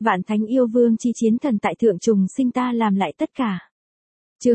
Vạn thánh yêu vương chi chiến thần tại thượng trùng sinh ta làm lại tất cả. Chương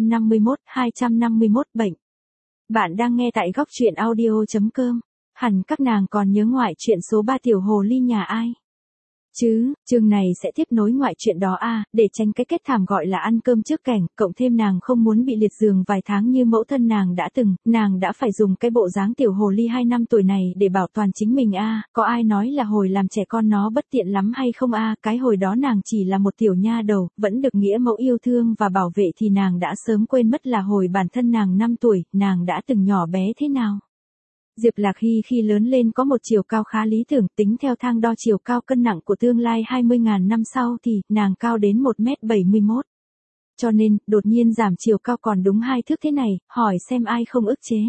251 bệnh. Bạn đang nghe tại góc truyện audio.com. Hẳn các nàng còn nhớ ngoại truyện số 3 tiểu hồ ly nhà ai chứ, chương này sẽ tiếp nối ngoại truyện đó để tránh cái kết thảm gọi là ăn cơm trước kẻng, cộng thêm nàng không muốn bị liệt giường vài tháng như mẫu thân nàng đã từng, nàng đã phải dùng cái bộ dáng tiểu hồ ly 2 năm tuổi này để bảo toàn chính mình có ai nói là hồi làm trẻ con nó bất tiện lắm hay không cái hồi đó nàng chỉ là một tiểu nha đầu, vẫn được nghĩa mẫu yêu thương và bảo vệ thì nàng đã sớm quên mất là hồi bản thân nàng 5 tuổi, nàng đã từng nhỏ bé thế nào. Diệp Lạc Hy khi lớn lên có một chiều cao khá lý tưởng, tính theo thang đo chiều cao cân nặng của tương lai 20.000 năm sau thì nàng cao đến 1m71. Cho nên, đột nhiên giảm chiều cao còn đúng 2 thước thế này, hỏi xem ai không ức chế.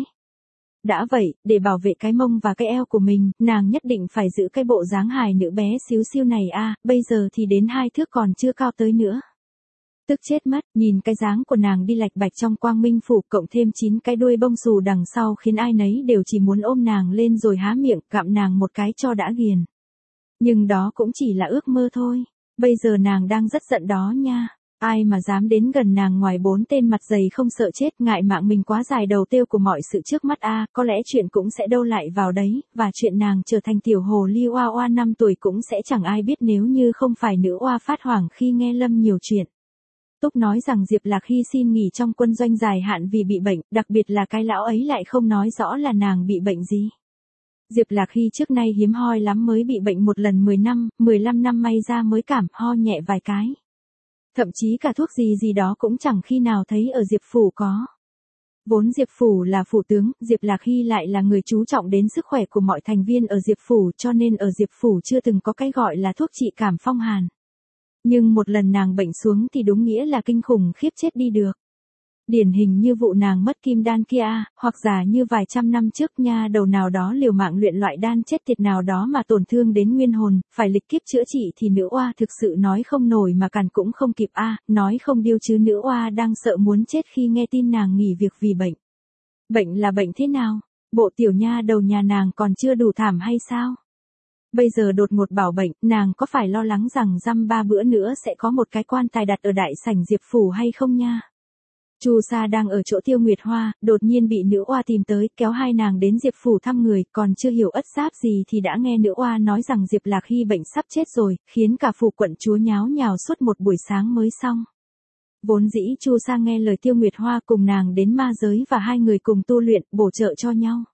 Đã vậy, để bảo vệ cái mông và cái eo của mình, nàng nhất định phải giữ cái bộ dáng hài nữ bé xíu xiu này bây giờ thì đến 2 thước còn chưa cao tới nữa. Tức chết mất, nhìn cái dáng của nàng đi lạch bạch trong quang minh phủ cộng thêm 9 cái đuôi bông xù đằng sau khiến ai nấy đều chỉ muốn ôm nàng lên rồi há miệng gặm nàng một cái cho đã ghiền. Nhưng đó cũng chỉ là ước mơ thôi, bây giờ nàng đang rất giận đó nha. Ai mà dám đến gần nàng ngoài 4 tên mặt dày không sợ chết, ngại mạng mình quá dài đầu tiêu của mọi sự trước mắt có lẽ chuyện cũng sẽ đâu lại vào đấy, và chuyện nàng trở thành tiểu hồ ly oa oa 5 tuổi cũng sẽ chẳng ai biết nếu như không phải nữ oa phát hoảng khi nghe Lâm nhiều chuyện. Túc nói rằng Diệp Lạc Hy xin nghỉ trong quân doanh dài hạn vì bị bệnh, đặc biệt là cái lão ấy lại không nói rõ là nàng bị bệnh gì. Diệp Lạc Hy trước nay hiếm hoi lắm mới bị bệnh một lần 10 năm, 15 năm may ra mới cảm ho nhẹ vài cái. Thậm chí cả thuốc gì đó cũng chẳng khi nào thấy ở Diệp Phủ có. Vốn Diệp Phủ là phủ tướng, Diệp Lạc Hy lại là người chú trọng đến sức khỏe của mọi thành viên ở Diệp Phủ cho nên ở Diệp Phủ chưa từng có cái gọi là thuốc trị cảm phong hàn. Nhưng một lần nàng bệnh xuống thì đúng nghĩa là kinh khủng khiếp chết đi được. Điển hình như vụ nàng mất kim đan kia hoặc giả như vài trăm năm trước nha đầu nào đó liều mạng luyện loại đan chết tiệt nào đó mà tổn thương đến nguyên hồn, phải lịch kiếp chữa trị thì nữ oa thực sự nói không nổi mà cản cũng không kịp nói không điêu chứ nữ oa đang sợ muốn chết khi nghe tin nàng nghỉ việc vì bệnh. Bệnh là bệnh thế nào? Bộ tiểu nha đầu nhà nàng còn chưa đủ thảm hay sao? Bây giờ đột ngột bảo bệnh, nàng có phải lo lắng rằng dăm 3 bữa nữa sẽ có một cái quan tài đặt ở đại sảnh Diệp Phủ hay không nha? Chu Sa đang ở chỗ Tiêu Nguyệt Hoa, đột nhiên bị nữ oa tìm tới, kéo hai nàng đến Diệp Phủ thăm người, còn chưa hiểu ất giáp gì thì đã nghe nữ oa nói rằng Diệp Lạc Hy bệnh sắp chết rồi, khiến cả phủ quận chúa nháo nhào suốt một buổi sáng mới xong. Vốn dĩ Chu Sa nghe lời Tiêu Nguyệt Hoa cùng nàng đến ma giới và hai người cùng tu luyện, bổ trợ cho nhau.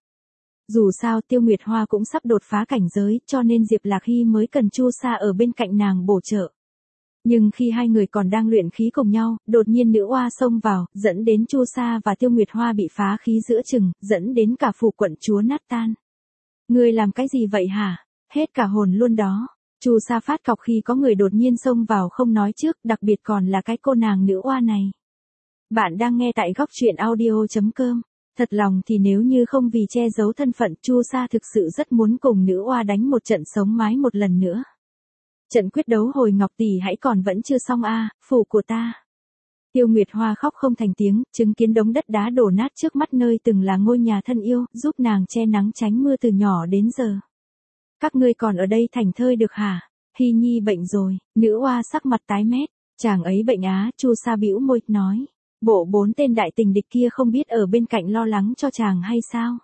Dù sao Tiêu Nguyệt Hoa cũng sắp đột phá cảnh giới, cho nên Diệp Lạc Hy mới cần Chu Sa ở bên cạnh nàng bổ trợ. Nhưng khi hai người còn đang luyện khí cùng nhau, đột nhiên nữ oa xông vào, dẫn đến Chu Sa và Tiêu Nguyệt Hoa bị phá khí giữa chừng, dẫn đến cả phủ quận chúa nát tan. Ngươi làm cái gì vậy hả? Hết cả hồn luôn đó. Chu Sa phát cọc khi có người đột nhiên xông vào không nói trước, đặc biệt còn là cái cô nàng nữ oa này. Bạn đang nghe tại góc truyện audio.com. Thật lòng thì nếu như không vì che giấu thân phận, Chu Sa thực sự rất muốn cùng nữ oa đánh một trận sống mái một lần nữa. Trận quyết đấu hồi Ngọc Tỷ hãy còn vẫn chưa xong phủ của ta. Tiêu Nguyệt Hoa khóc không thành tiếng, chứng kiến đống đất đá đổ nát trước mắt nơi từng là ngôi nhà thân yêu, giúp nàng che nắng tránh mưa từ nhỏ đến giờ. Các ngươi còn ở đây thảnh thơi được hả? Hy Nhi bệnh rồi, nữ oa sắc mặt tái mét, chàng ấy bệnh Chu Sa bĩu môi, nói. Bộ 4 tên đại tình địch kia không biết ở bên cạnh lo lắng cho chàng hay sao?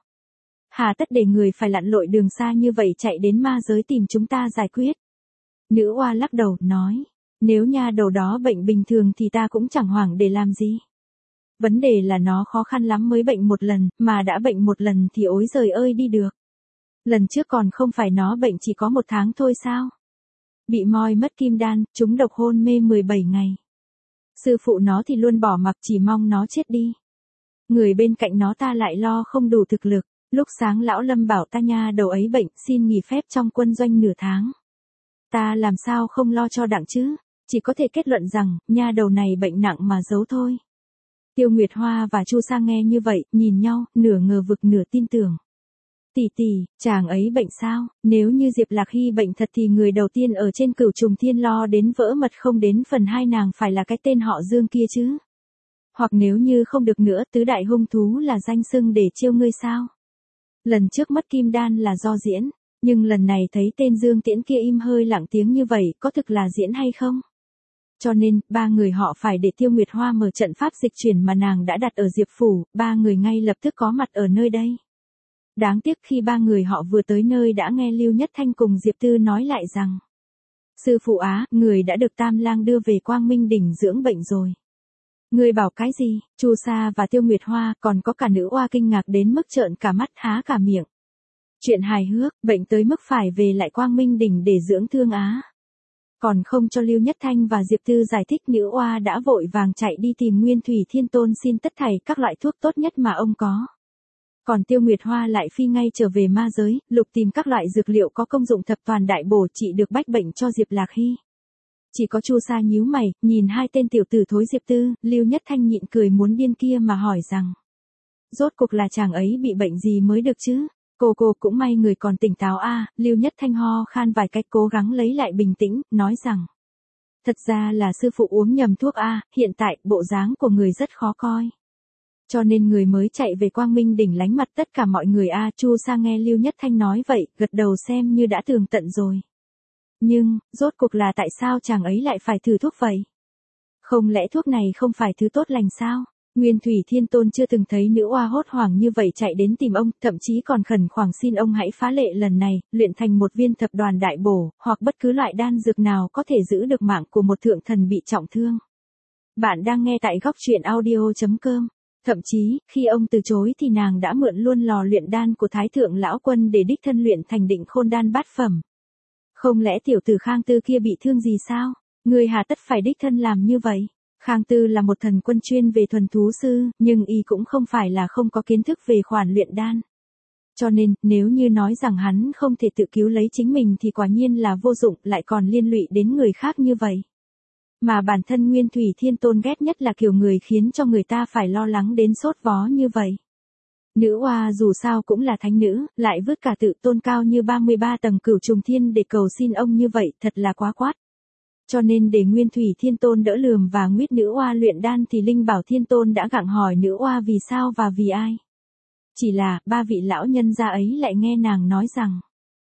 Hà tất để người phải lặn lội đường xa như vậy chạy đến ma giới tìm chúng ta giải quyết. Nữ oa lắc đầu, nói. Nếu nha đầu đó bệnh bình thường thì ta cũng chẳng hoảng để làm gì. Vấn đề là nó khó khăn lắm mới bệnh một lần, mà đã bệnh một lần thì ối giời ơi đi được. Lần trước còn không phải nó bệnh chỉ có 1 tháng thôi sao? Bị moi mất kim đan, trúng độc hôn mê 17 ngày. Sư phụ nó thì luôn bỏ mặc chỉ mong nó chết đi. Người bên cạnh nó ta lại lo không đủ thực lực. Lúc sáng lão Lâm bảo ta nha đầu ấy bệnh, xin nghỉ phép trong quân doanh nửa tháng. Ta làm sao không lo cho đặng chứ, chỉ có thể kết luận rằng, nha đầu này bệnh nặng mà giấu thôi. Tiêu Nguyệt Hoa và Chu Sa nghe như vậy, nhìn nhau, nửa ngờ vực nửa tin tưởng. Tỷ tỷ, chàng ấy bệnh sao? Nếu như Diệp Lạc Hy bệnh thật thì người đầu tiên ở trên Cửu Trùng Thiên lo đến vỡ mật không đến phần 2 nàng phải là cái tên họ Dương kia chứ. Hoặc nếu như không được nữa, tứ đại hung thú là danh xưng để chiêu ngươi sao? Lần trước mất kim đan là do diễn, Nhưng lần này thấy tên Dương Tiễn kia im hơi lặng tiếng như vậy, có thực là diễn hay không? Cho nên, ba người họ phải để Tiêu Nguyệt Hoa mở trận pháp dịch chuyển mà nàng đã đặt ở Diệp Phủ, ba người ngay lập tức có mặt ở nơi đây. Đáng tiếc khi ba người họ vừa tới nơi đã nghe Lưu Nhất Thanh cùng Diệp Tư nói lại rằng: Sư phụ Á, người đã được Tam Lang đưa về Quang Minh Đỉnh dưỡng bệnh rồi. Người bảo cái gì? Chu Sa và Tiêu Nguyệt Hoa còn có cả nữ oa kinh ngạc đến mức trợn cả mắt há cả miệng. Chuyện hài hước, bệnh tới mức phải về lại Quang Minh Đỉnh để dưỡng thương á. Còn không cho Lưu Nhất Thanh và Diệp Tư giải thích, nữ oa đã vội vàng chạy đi tìm Nguyên Thủy Thiên Tôn xin tất thảy các loại thuốc tốt nhất mà ông có. Còn Tiêu Nguyệt Hoa lại phi ngay trở về ma giới, lục tìm các loại dược liệu có công dụng thập toàn đại bổ trị được bách bệnh cho Diệp Lạc Hy. Chỉ có Chu Sa nhíu mày, nhìn hai tên tiểu tử thối Diệp Tư, Lưu Nhất Thanh nhịn cười muốn điên kia mà hỏi rằng: Rốt cuộc là chàng ấy bị bệnh gì mới được chứ? Cô cũng may người còn tỉnh táo a. Lưu Nhất Thanh ho khan vài cách cố gắng lấy lại bình tĩnh, nói rằng: Thật ra là sư phụ uống nhầm thuốc a, hiện tại bộ dáng của người rất khó coi. Cho nên người mới chạy về Quang Minh Đỉnh lánh mặt tất cả mọi người a. Chu Sa nghe Lưu Nhất Thanh nói vậy, gật đầu xem như đã tường tận rồi. Nhưng, rốt cuộc là tại sao chàng ấy lại phải thử thuốc vậy? Không lẽ thuốc này không phải thứ tốt lành sao? Nguyên Thủy Thiên Tôn chưa từng thấy nữ oa hốt hoảng như vậy chạy đến tìm ông, thậm chí còn khẩn khoản xin ông hãy phá lệ lần này, luyện thành một viên thập đoàn đại bổ, hoặc bất cứ loại đan dược nào có thể giữ được mạng của một thượng thần bị trọng thương. Bạn đang nghe tại góc truyện audio.com. Thậm chí, khi ông từ chối thì nàng đã mượn luôn lò luyện đan của Thái Thượng Lão Quân để đích thân luyện thành Định Khôn đan bát phẩm. Không lẽ tiểu tử Khang Tư kia bị thương gì sao? Người hà tất phải đích thân làm như vậy? Khang Tư là một thần quân chuyên về thuần thú sư, nhưng y cũng không phải là không có kiến thức về khoản luyện đan. Cho nên, nếu như nói rằng hắn không thể tự cứu lấy chính mình thì quả nhiên là vô dụng, lại còn liên lụy đến người khác như vậy. Mà bản thân Nguyên Thủy Thiên Tôn ghét nhất là kiểu người khiến cho người ta phải lo lắng đến sốt vó như vậy. Nữ oa dù sao cũng là thánh nữ, lại vứt cả tự tôn cao như 33 tầng Cửu Trùng Thiên để cầu xin ông như vậy, thật là quá quát. Cho nên để Nguyên Thủy Thiên Tôn đỡ lườm và nguyết nữ oa luyện đan thì Linh Bảo Thiên Tôn đã gặng hỏi nữ oa vì sao và vì ai. Chỉ là, ba vị lão nhân gia ấy lại nghe nàng nói rằng,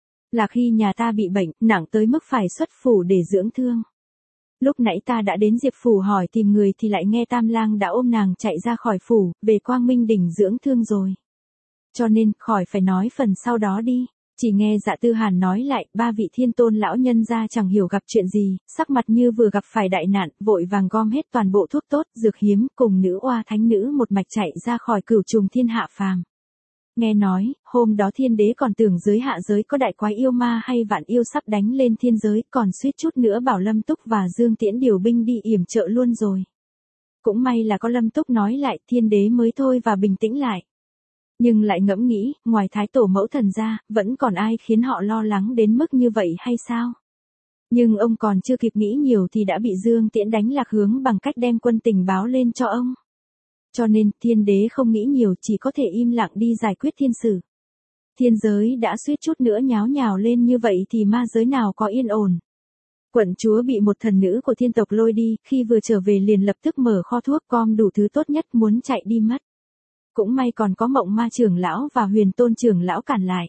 là khi nhà ta bị bệnh, nặng tới mức phải xuất phủ để dưỡng thương. Lúc nãy ta đã đến Diệp Phủ hỏi tìm người thì lại nghe Tam Lang đã ôm nàng chạy ra khỏi phủ, về Quang Minh Đỉnh dưỡng thương rồi. Cho nên, khỏi phải nói phần sau đó đi. Chỉ nghe Dạ Tư Hàn nói lại, ba vị thiên tôn lão nhân gia chẳng hiểu gặp chuyện gì, sắc mặt như vừa gặp phải đại nạn, vội vàng gom hết toàn bộ thuốc tốt, dược hiếm, cùng nữ oa thánh nữ một mạch chạy ra khỏi Cửu Trùng Thiên hạ phàm. Nghe nói, hôm đó thiên đế còn tưởng dưới hạ giới có đại quái yêu ma hay vạn yêu sắp đánh lên thiên giới, còn suýt chút nữa bảo Lâm Túc và Dương Tiễn điều binh đi yểm trợ luôn rồi. Cũng may là có Lâm Túc nói lại, thiên đế mới thôi và bình tĩnh lại. Nhưng lại ngẫm nghĩ, ngoài Thái Tổ Mẫu Thần ra, vẫn còn ai khiến họ lo lắng đến mức như vậy hay sao? Nhưng ông còn chưa kịp nghĩ nhiều thì đã bị Dương Tiễn đánh lạc hướng bằng cách đem quân tình báo lên cho ông. Cho nên, thiên đế không nghĩ nhiều, chỉ có thể im lặng đi giải quyết thiên sử. Thiên giới đã suýt chút nữa nháo nhào lên như vậy thì ma giới nào có yên ổn. Quận chúa bị một thần nữ của thiên tộc lôi đi, khi vừa trở về liền lập tức mở kho thuốc gom đủ thứ tốt nhất muốn chạy đi mất. Cũng may còn có Mộng Ma trưởng lão và Huyền Tôn trưởng lão cản lại.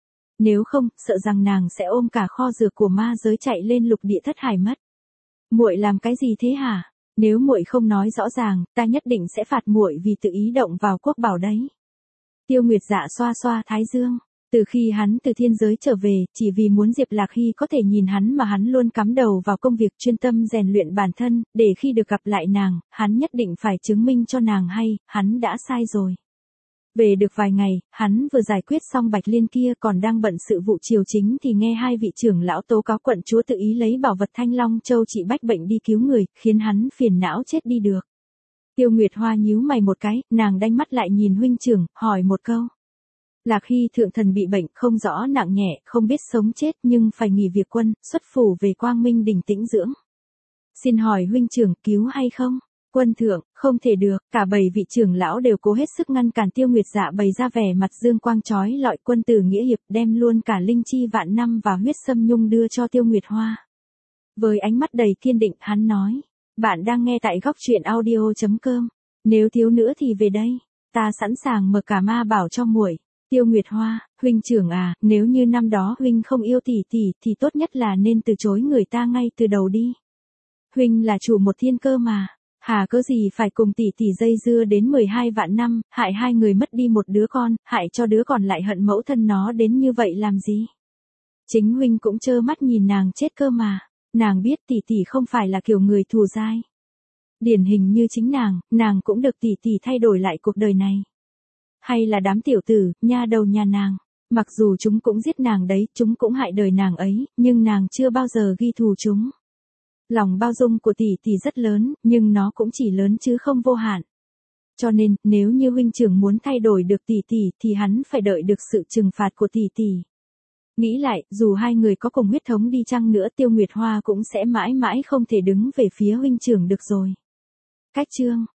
Nếu không, sợ rằng nàng sẽ ôm cả kho dược của ma giới chạy lên lục địa thất hải mất. Muội làm cái gì thế hả? Nếu muội không nói rõ ràng, ta nhất định sẽ phạt muội vì tự ý động vào quốc bảo đấy. Tiêu Nguyệt Dạ xoa xoa thái dương. Từ khi hắn từ thiên giới trở về, chỉ vì muốn Diệp Lạc Hy có thể nhìn hắn mà hắn luôn cắm đầu vào công việc chuyên tâm rèn luyện bản thân, để khi được gặp lại nàng, hắn nhất định phải chứng minh cho nàng hay, hắn đã sai rồi. Về được vài ngày, hắn vừa giải quyết xong Bạch Liên kia còn đang bận sự vụ triều chính thì nghe hai vị trưởng lão tố cáo quận chúa tự ý lấy bảo vật Thanh Long Châu trị bách bệnh đi cứu người, khiến hắn phiền não chết đi được. Tiêu Nguyệt Hoa nhíu mày một cái, nàng đanh mắt lại nhìn huynh trưởng, hỏi một câu. Lạc Hy thượng thần bị bệnh, không rõ nặng nhẹ, không biết sống chết nhưng phải nghỉ việc quân, xuất phủ về Quang Minh Đỉnh tĩnh dưỡng. Xin hỏi huynh trưởng cứu hay không? Quân thượng, không thể được, cả 7 vị trưởng lão đều cố hết sức ngăn cản. Tiêu Nguyệt Dạ bày ra vẻ mặt dương quang chói lọi, quân tử nghĩa hiệp đem luôn cả linh chi vạn năm và huyết sâm nhung đưa cho Tiêu Nguyệt Hoa. Với ánh mắt đầy kiên định, hắn nói, bạn đang nghe tại góc truyện audio.com, nếu thiếu nữa thì về đây, ta sẵn sàng mở cả ma bảo cho muội. Tiêu Nguyệt Hoa, huynh trưởng à, nếu như năm đó huynh không yêu tỷ tỷ thì tốt nhất là nên từ chối người ta ngay từ đầu đi. Huynh là chủ một thiên cơ mà, hà cớ gì phải cùng tỷ tỷ dây dưa đến 12 vạn năm, hại hai người mất đi một đứa con, hại cho đứa còn lại hận mẫu thân nó đến như vậy làm gì? Chính huynh cũng trơ mắt nhìn nàng chết cơ mà, nàng biết tỷ tỷ không phải là kiểu người thù dai. Điển hình như chính nàng cũng được tỷ tỷ thay đổi lại cuộc đời này. Hay là đám tiểu tử, nha đầu nhà nàng, mặc dù chúng cũng giết nàng đấy, chúng cũng hại đời nàng ấy, nhưng nàng chưa bao giờ ghi thù chúng. Lòng bao dung của tỷ tỷ rất lớn, nhưng nó cũng chỉ lớn chứ không vô hạn. Cho nên, nếu như huynh trưởng muốn thay đổi được tỷ tỷ thì hắn phải đợi được sự trừng phạt của tỷ tỷ. Nghĩ lại, dù hai người có cùng huyết thống đi chăng nữa, Tiêu Nguyệt Hoa cũng sẽ mãi mãi không thể đứng về phía huynh trưởng được rồi. Cách chương